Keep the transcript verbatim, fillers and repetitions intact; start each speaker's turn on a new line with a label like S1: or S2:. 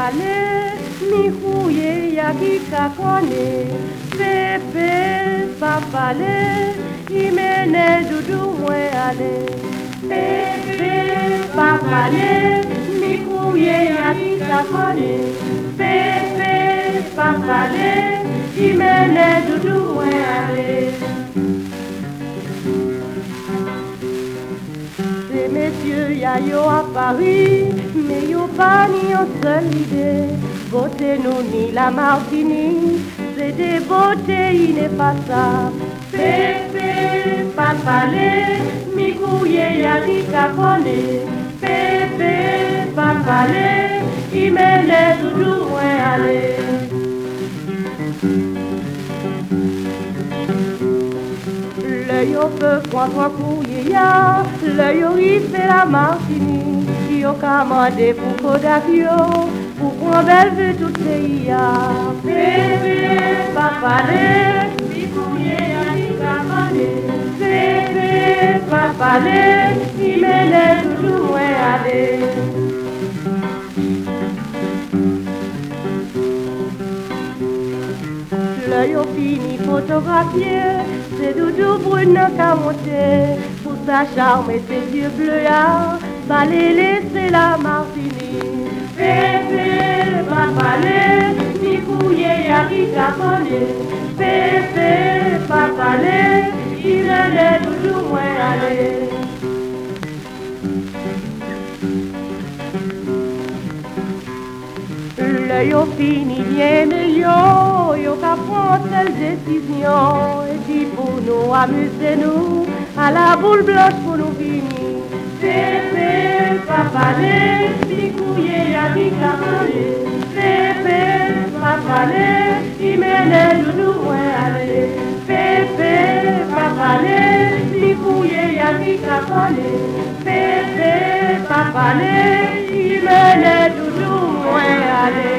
S1: papale, mi fouye ya qui kakone. Pepe, papale, il mène doudou moi aller. Pepe, papale, mi fouye ya qui kakone. Pepe, papale, il mène doudou moi aller. Ces messieurs ya yo à Paris, mais yo pas ni en seule idée. Beauté nous ni la Martinique, c'est des beautés ineffaçables. Pepe, papale, mi couille ya di kakone. Pepe, papale, il mène toujours moins aller. L'œil au feu, point, point, couille ya, l'œil au riz, c'est la Martinique. Yo commandé pour Kodak yo, pour prendre belle vue tout pays ya. Pepe, papale, mi couille ya di kakone. Pepe, papale, il mène toujours moins aller. L'œil au fini photographié, c'est doudou brune qu'a monté. Pour sa charme et ses yeux bleus, balai laisser la Martinique. Pepe, papale, mi couille ya qui kakone. Pepe, papale, il mène toujours moins aller. L'œil au fini bien de yo, yo qu'a prend telle décision. Et puis pour nous amuser nous, à la boule blanche pour nous finir. Pepe, papale, mi couille ya qui kakone. Pepe, papale, il mène doudou moins aller. Pepe, papale, mi couille ya qui kakone. Pepe, papale, il mène doudou moins aller.